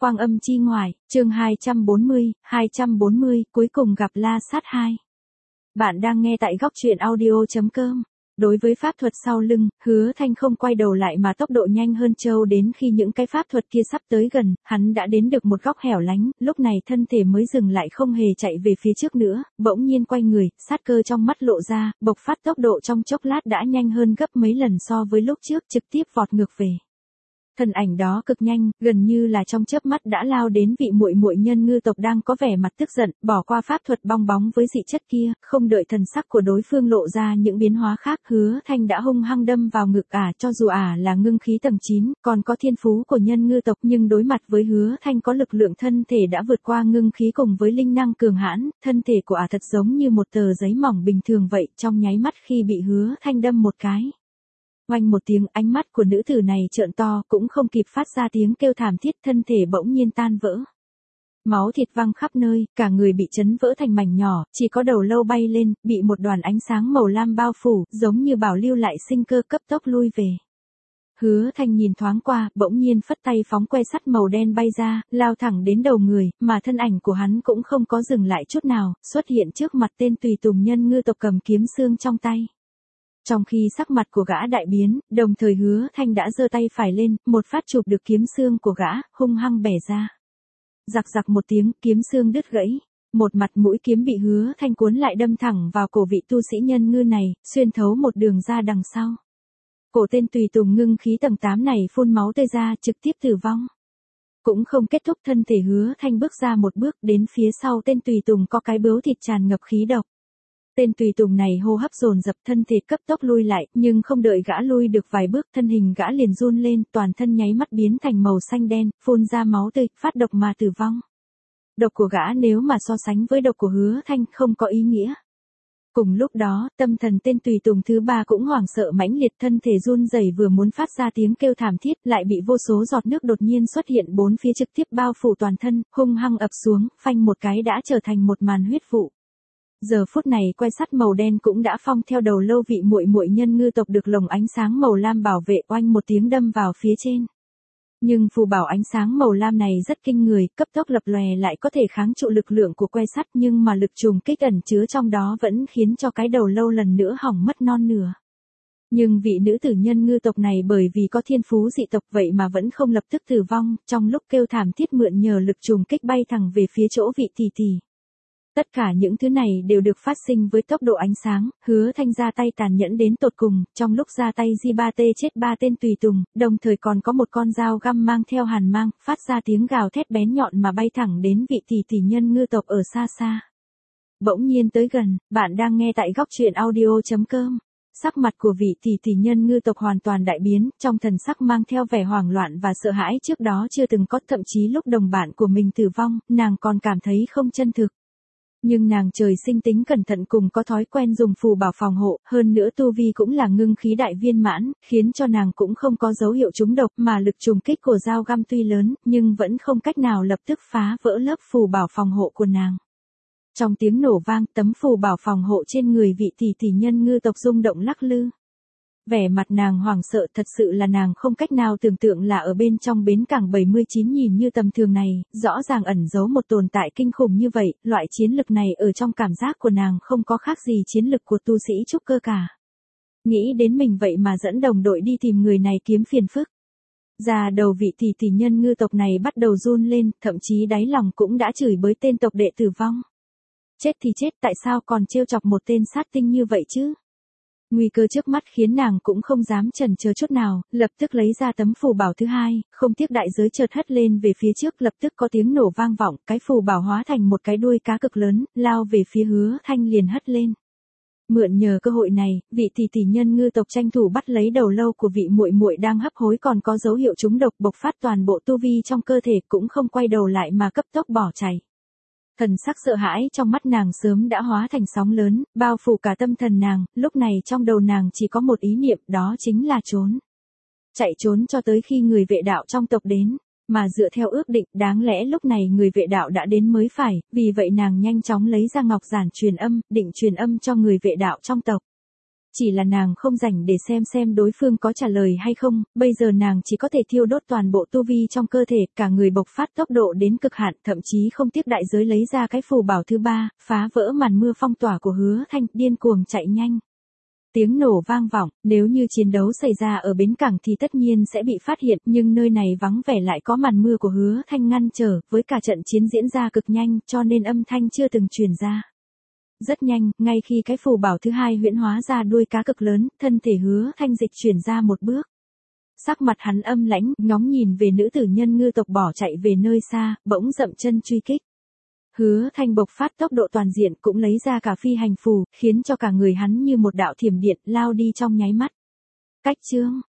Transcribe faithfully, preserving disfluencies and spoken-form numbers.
Quang Âm Chi Ngoại, chương hai trăm bốn mươi, hai trăm bốn mươi, cuối cùng gặp La Sát hai. Bạn đang nghe tại góc truyện audio chấm com. Đối với pháp thuật sau lưng, Hứa Thanh không quay đầu lại mà tốc độ nhanh hơn Châu đến khi những cái pháp thuật kia sắp tới gần, hắn đã đến được một góc hẻo lánh, lúc này thân thể mới dừng lại không hề chạy về phía trước nữa, bỗng nhiên quay người, sát cơ trong mắt lộ ra, bộc phát tốc độ trong chốc lát đã nhanh hơn gấp mấy lần so với lúc trước, trực tiếp vọt ngược về. Thân ảnh đó cực nhanh, gần như là trong chớp mắt đã lao đến vị muội muội nhân ngư tộc đang có vẻ mặt tức giận, bỏ qua pháp thuật bong bóng với dị chất kia, không đợi thần sắc của đối phương lộ ra những biến hóa khác, Hứa Thanh đã hung hăng đâm vào ngực ả, cho dù ả là ngưng khí tầng chín, còn có thiên phú của nhân ngư tộc, nhưng đối mặt với Hứa Thanh có lực lượng thân thể đã vượt qua ngưng khí cùng với linh năng cường hãn, thân thể của ả thật giống như một tờ giấy mỏng bình thường vậy, trong nháy mắt khi bị Hứa Thanh đâm một cái. Oanh một tiếng, ánh mắt của nữ tử này trợn to, cũng không kịp phát ra tiếng kêu thảm thiết, thân thể bỗng nhiên tan vỡ. Máu thịt văng khắp nơi, cả người bị chấn vỡ thành mảnh nhỏ, chỉ có đầu lâu bay lên, bị một đoàn ánh sáng màu lam bao phủ, giống như bảo lưu lại sinh cơ, cấp tốc lui về. Hứa Thanh nhìn thoáng qua, bỗng nhiên phất tay phóng que sắt màu đen bay ra, lao thẳng đến đầu người, mà thân ảnh của hắn cũng không có dừng lại chút nào, xuất hiện trước mặt tên tùy tùng nhân ngư tộc cầm kiếm xương trong tay. Trong khi sắc mặt của gã đại biến, đồng thời Hứa Thanh đã giơ tay phải lên, một phát chụp được kiếm xương của gã, hung hăng bẻ ra. Giặc giặc một tiếng, kiếm xương đứt gãy. Một mặt mũi kiếm bị Hứa Thanh cuốn lại đâm thẳng vào cổ vị tu sĩ nhân ngư này, xuyên thấu một đường ra đằng sau. Cổ tên tùy tùng ngưng khí tầng tám này phun máu tươi ra, trực tiếp tử vong. Cũng không kết thúc, thân thể Hứa Thanh bước ra một bước, đến phía sau tên tùy tùng có cái bướu thịt tràn ngập khí độc. Tên tùy tùng này hô hấp dồn dập, thân thể cấp tốc lui lại, nhưng không đợi gã lui được vài bước, thân hình gã liền run lên, toàn thân nháy mắt biến thành màu xanh đen, phun ra máu tươi, phát độc mà tử vong. Độc của gã nếu mà so sánh với độc của Hứa Thanh không có ý nghĩa. Cùng lúc đó, tâm thần tên tùy tùng thứ ba cũng hoảng sợ mãnh liệt, thân thể run rẩy vừa muốn phát ra tiếng kêu thảm thiết, lại bị vô số giọt nước đột nhiên xuất hiện bốn phía trực tiếp bao phủ toàn thân, hung hăng ập xuống, phanh một cái đã trở thành một màn huyết vụ. Giờ phút này que sắt màu đen cũng đã phong theo đầu lâu vị muội muội nhân ngư tộc được lồng ánh sáng màu lam bảo vệ, oanh một tiếng đâm vào phía trên. Nhưng phù bảo ánh sáng màu lam này rất kinh người, cấp tốc lập lòe lại có thể kháng trụ lực lượng của que sắt, nhưng mà lực trùng kích ẩn chứa trong đó vẫn khiến cho cái đầu lâu lần nữa hỏng mất non nửa. Nhưng vị nữ tử nhân ngư tộc này bởi vì có thiên phú dị tộc vậy mà vẫn không lập tức tử vong, trong lúc kêu thảm thiết mượn nhờ lực trùng kích bay thẳng về phía chỗ vị tỷ tỷ. Tất cả những thứ này đều được phát sinh với tốc độ ánh sáng, Hứa Thanh ra tay tàn nhẫn đến tột cùng, trong lúc ra tay Di ba tê chết ba tên tùy tùng, đồng thời còn có một con dao găm mang theo hàn mang, phát ra tiếng gào thét bén nhọn mà bay thẳng đến vị tỷ tỷ nhân ngư tộc ở xa xa. Bỗng nhiên tới gần, bạn đang nghe tại góc truyện audio chấm com. Sắc mặt của vị tỷ tỷ nhân ngư tộc hoàn toàn đại biến, trong thần sắc mang theo vẻ hoảng loạn và sợ hãi trước đó chưa từng có, thậm chí lúc đồng bạn của mình tử vong, nàng còn cảm thấy không chân thực. Nhưng nàng trời sinh tính cẩn thận cùng có thói quen dùng phù bảo phòng hộ, hơn nữa tu vi cũng là ngưng khí đại viên mãn, khiến cho nàng cũng không có dấu hiệu trúng độc, mà lực trùng kích của dao găm tuy lớn, nhưng vẫn không cách nào lập tức phá vỡ lớp phù bảo phòng hộ của nàng. Trong tiếng nổ vang, tấm phù bảo phòng hộ trên người vị tỷ tỷ nhân ngư tộc rung động lắc lư. Vẻ mặt nàng hoảng sợ, thật sự là nàng không cách nào tưởng tượng là ở bên trong bến cảng bảy mươi chín nhìn như tầm thường này, rõ ràng ẩn giấu một tồn tại kinh khủng như vậy, loại chiến lực này ở trong cảm giác của nàng không có khác gì chiến lực của tu sĩ trúc cơ cả. Nghĩ đến mình vậy mà dẫn đồng đội đi tìm người này kiếm phiền phức. Già đầu vị tỷ tỷ nhân ngư tộc này bắt đầu run lên, thậm chí đáy lòng cũng đã chửi bới tên tộc đệ tử vong. Chết thì chết, tại sao còn trêu chọc một tên sát tinh như vậy chứ? Nguy cơ trước mắt khiến nàng cũng không dám chần chờ chút nào, lập tức lấy ra tấm phù bảo thứ hai, không tiếc đại giới chợt hất lên về phía trước, lập tức có tiếng nổ vang vọng, cái phù bảo hóa thành một cái đuôi cá cực lớn, lao về phía Hứa Thanh liền hất lên. Mượn nhờ cơ hội này, vị tỷ tỷ nhân ngư tộc tranh thủ bắt lấy đầu lâu của vị muội muội đang hấp hối còn có dấu hiệu trúng độc, bộc phát toàn bộ tu vi trong cơ thể, cũng không quay đầu lại mà cấp tốc bỏ chạy. Thần sắc sợ hãi trong mắt nàng sớm đã hóa thành sóng lớn, bao phủ cả tâm thần nàng, lúc này trong đầu nàng chỉ có một ý niệm, đó chính là trốn. Chạy trốn cho tới khi người vệ đạo trong tộc đến, mà dựa theo ước định, đáng lẽ lúc này người vệ đạo đã đến mới phải, vì vậy nàng nhanh chóng lấy ra ngọc giản truyền âm, định truyền âm cho người vệ đạo trong tộc. Chỉ là nàng không rảnh để xem xem đối phương có trả lời hay không, bây giờ nàng chỉ có thể thiêu đốt toàn bộ tu vi trong cơ thể, cả người bộc phát tốc độ đến cực hạn, thậm chí không tiếc đại giới lấy ra cái phù bảo thứ ba, phá vỡ màn mưa phong tỏa của Hứa Thanh, điên cuồng chạy nhanh. Tiếng nổ vang vọng, nếu như chiến đấu xảy ra ở bến cảng thì tất nhiên sẽ bị phát hiện, nhưng nơi này vắng vẻ lại có màn mưa của Hứa Thanh ngăn trở, với cả trận chiến diễn ra cực nhanh, cho nên âm thanh chưa từng truyền ra. Rất nhanh, ngay khi cái phù bảo thứ hai huyễn hóa ra đuôi cá cực lớn, thân thể Hứa Thanh dịch chuyển ra một bước. Sắc mặt hắn âm lãnh, ngóng nhìn về nữ tử nhân ngư tộc bỏ chạy về nơi xa, bỗng dậm chân truy kích. Hứa Thanh bộc phát tốc độ toàn diện cũng lấy ra cả phi hành phù, khiến cho cả người hắn như một đạo thiểm điện lao đi trong nháy mắt. Cách chương